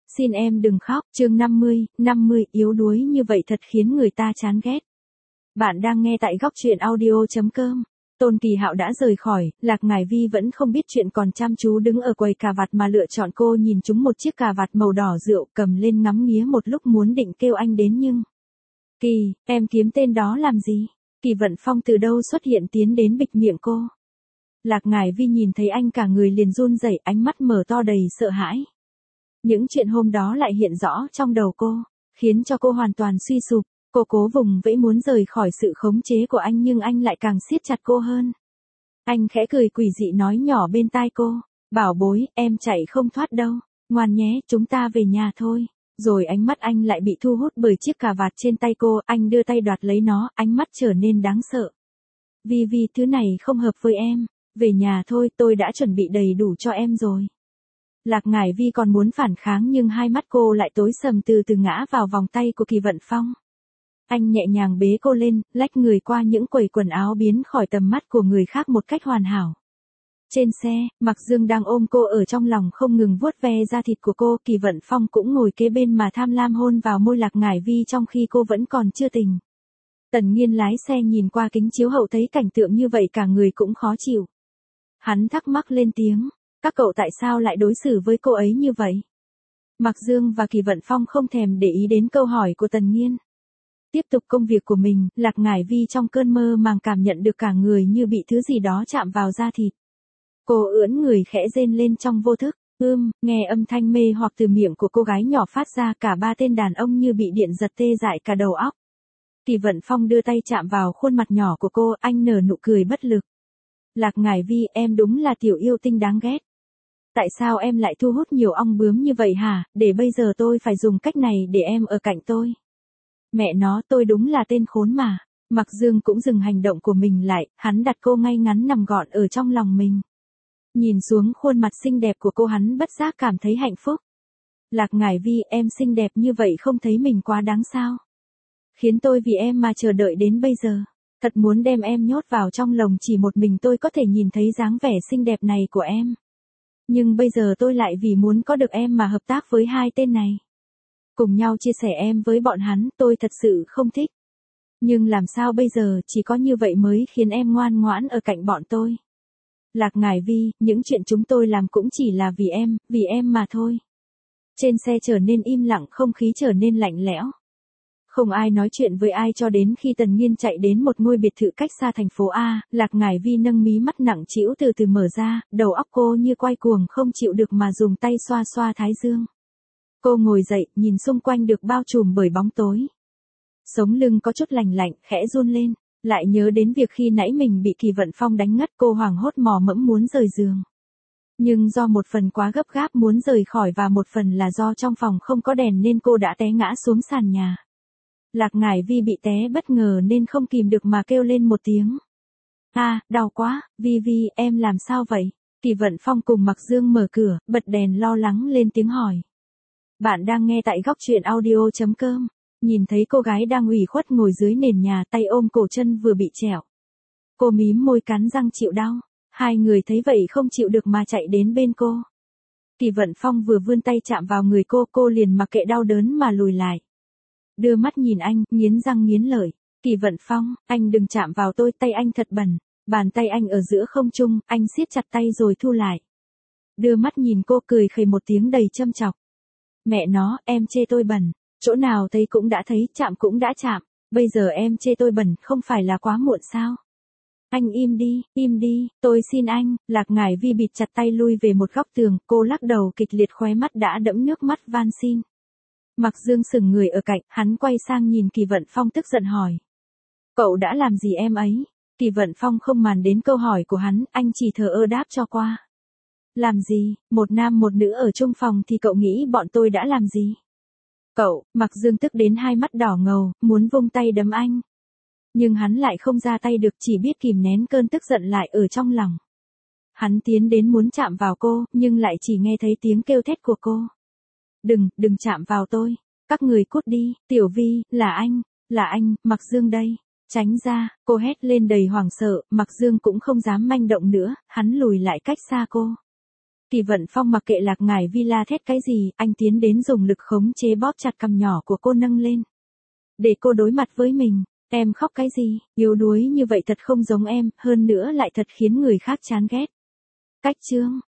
Xin em đừng khóc, chương 50, yếu đuối như vậy thật khiến người ta chán ghét. Bạn đang nghe tại góc truyện audio.com. Tôn Kỳ Hạo đã rời khỏi, Lạc Ngải Vi vẫn không biết chuyện còn chăm chú đứng ở quầy cà vạt mà lựa chọn. Cô nhìn trúng một chiếc cà vạt màu đỏ rượu, cầm lên ngắm nghía một lúc muốn định kêu anh đến nhưng... Kỳ, em kiếm tên đó làm gì? Kỳ Vận Phong từ đâu xuất hiện tiến đến bịch miệng cô. Lạc Ngải Vi nhìn thấy anh cả người liền run rẩy, ánh mắt mở to đầy sợ hãi. Những chuyện hôm đó lại hiện rõ trong đầu cô, khiến cho cô hoàn toàn suy sụp. Cô cố vùng vẫy muốn rời khỏi sự khống chế của anh nhưng anh lại càng siết chặt cô hơn. Anh khẽ cười quỷ dị nói nhỏ bên tai cô, bảo bối, em chạy không thoát đâu, ngoan nhé, chúng ta về nhà thôi. Rồi ánh mắt anh lại bị thu hút bởi chiếc cà vạt trên tay cô, anh đưa tay đoạt lấy nó, ánh mắt trở nên đáng sợ. Vi, thứ này không hợp với em, về nhà thôi, tôi đã chuẩn bị đầy đủ cho em rồi. Lạc Ngải Vi còn muốn phản kháng nhưng hai mắt cô lại tối sầm, từ từ ngã vào vòng tay của Kỳ Vận Phong. Anh nhẹ nhàng bế cô lên, lách người qua những quầy quần áo biến khỏi tầm mắt của người khác một cách hoàn hảo. Trên xe, Mạc Dương đang ôm cô ở trong lòng không ngừng vuốt ve da thịt của cô, Kỳ Vận Phong cũng ngồi kế bên mà tham lam hôn vào môi Lạc Ngải Vi trong khi cô vẫn còn chưa tỉnh. Tần Nghiên lái xe nhìn qua kính chiếu hậu thấy cảnh tượng như vậy cả người cũng khó chịu. Hắn thắc mắc lên tiếng, các cậu tại sao lại đối xử với cô ấy như vậy? Mạc Dương và Kỳ Vận Phong không thèm để ý đến câu hỏi của Tần Nghiên. Tiếp tục công việc của mình, Lạc Ngải Vi trong cơn mơ màng cảm nhận được cả người như bị thứ gì đó chạm vào da thịt. Cô ưỡn người khẽ rên lên trong vô thức, nghe âm thanh mê hoặc từ miệng của cô gái nhỏ phát ra, cả ba tên đàn ông như bị điện giật tê dại cả đầu óc. Kỳ Vận Phong đưa tay chạm vào khuôn mặt nhỏ của cô, anh nở nụ cười bất lực. Lạc Ngải Vi, em đúng là tiểu yêu tinh đáng ghét. Tại sao em lại thu hút nhiều ong bướm như vậy hả, để bây giờ tôi phải dùng cách này để em ở cạnh tôi. Mẹ nó, tôi đúng là tên khốn mà. Mạc Dương cũng dừng hành động của mình lại, hắn đặt cô ngay ngắn nằm gọn ở trong lòng mình. Nhìn xuống khuôn mặt xinh đẹp của cô, hắn bất giác cảm thấy hạnh phúc. Lạc Ngải Vi, em xinh đẹp như vậy không thấy mình quá đáng sao? Khiến tôi vì em mà chờ đợi đến bây giờ. Thật muốn đem em nhốt vào trong lồng, chỉ một mình tôi có thể nhìn thấy dáng vẻ xinh đẹp này của em. Nhưng bây giờ tôi lại vì muốn có được em mà hợp tác với hai tên này. Cùng nhau chia sẻ em với bọn hắn, tôi thật sự không thích. Nhưng làm sao bây giờ, chỉ có như vậy mới khiến em ngoan ngoãn ở cạnh bọn tôi. Lạc Ngải Vi, những chuyện chúng tôi làm cũng chỉ là vì em mà thôi. Trên xe trở nên im lặng, không khí trở nên lạnh lẽo. Không ai nói chuyện với ai cho đến khi Tần Nghiên chạy đến một ngôi biệt thự cách xa thành phố A, Lạc Ngải Vi nâng mí mắt nặng trĩu từ từ mở ra, đầu óc cô như quay cuồng không chịu được mà dùng tay xoa xoa thái dương. Cô ngồi dậy, nhìn xung quanh được bao trùm bởi bóng tối. Sống lưng có chút lành lạnh, khẽ run lên, lại nhớ đến việc khi nãy mình bị Kỳ Vận Phong đánh ngất, cô hoảng hốt mò mẫm muốn rời giường. Nhưng do một phần quá gấp gáp muốn rời khỏi và một phần là do trong phòng không có đèn nên cô đã té ngã xuống sàn nhà. Lạc Ngải Vi bị té bất ngờ nên không kìm được mà kêu lên một tiếng. Đau quá, Vi, em làm sao vậy? Kỳ Vận Phong cùng Mạc Dương mở cửa, bật đèn lo lắng lên tiếng hỏi. Bạn đang nghe tại góc truyện audio.com. Nhìn thấy cô gái đang ủy khuất ngồi dưới nền nhà, tay ôm cổ chân vừa bị trẹo. Cô mím môi cắn răng chịu đau. Hai người thấy vậy không chịu được mà chạy đến bên cô. Kỳ Vận Phong vừa vươn tay chạm vào người cô liền mặc kệ đau đớn mà lùi lại. Đưa mắt nhìn anh, nghiến răng nghiến lợi. Kỳ Vận Phong, anh đừng chạm vào tôi, tay anh thật bẩn. Bàn tay anh ở giữa không trung, anh siết chặt tay rồi thu lại. Đưa mắt nhìn cô, cười khẩy một tiếng đầy châm chọc. Mẹ nó, em chê tôi bẩn. Chỗ nào thấy cũng đã thấy, chạm cũng đã chạm. Bây giờ em chê tôi bẩn, không phải là quá muộn sao? Anh im đi, tôi xin anh. Lạc Ngải Vi bịt chặt tay lui về một góc tường, cô lắc đầu kịch liệt, khóe mắt đã đẫm nước mắt van xin. Mạc Dương sững người ở cạnh, hắn quay sang nhìn Kỳ Vận Phong tức giận hỏi. Cậu đã làm gì em ấy? Kỳ Vận Phong không màng đến câu hỏi của hắn, anh chỉ thờ ơ đáp cho qua. Làm gì, một nam một nữ ở chung phòng thì cậu nghĩ bọn tôi đã làm gì? Cậu, Mạc Dương tức đến hai mắt đỏ ngầu, muốn vung tay đấm anh. Nhưng hắn lại không ra tay được, chỉ biết kìm nén cơn tức giận lại ở trong lòng. Hắn tiến đến muốn chạm vào cô, nhưng lại chỉ nghe thấy tiếng kêu thét của cô. Đừng chạm vào tôi, các người cút đi, Tiểu Vi, là anh, Mạc Dương đây, tránh ra, cô hét lên đầy hoảng sợ, Mạc Dương cũng không dám manh động nữa, hắn lùi lại cách xa cô. Kỳ Vận Phong mặc kệ Lạc Ngải Vi la thét cái gì, anh tiến đến dùng lực khống chế bóp chặt cằm nhỏ của cô nâng lên. Để cô đối mặt với mình, em khóc cái gì, yếu đuối như vậy thật không giống em, hơn nữa lại thật khiến người khác chán ghét. Cách chương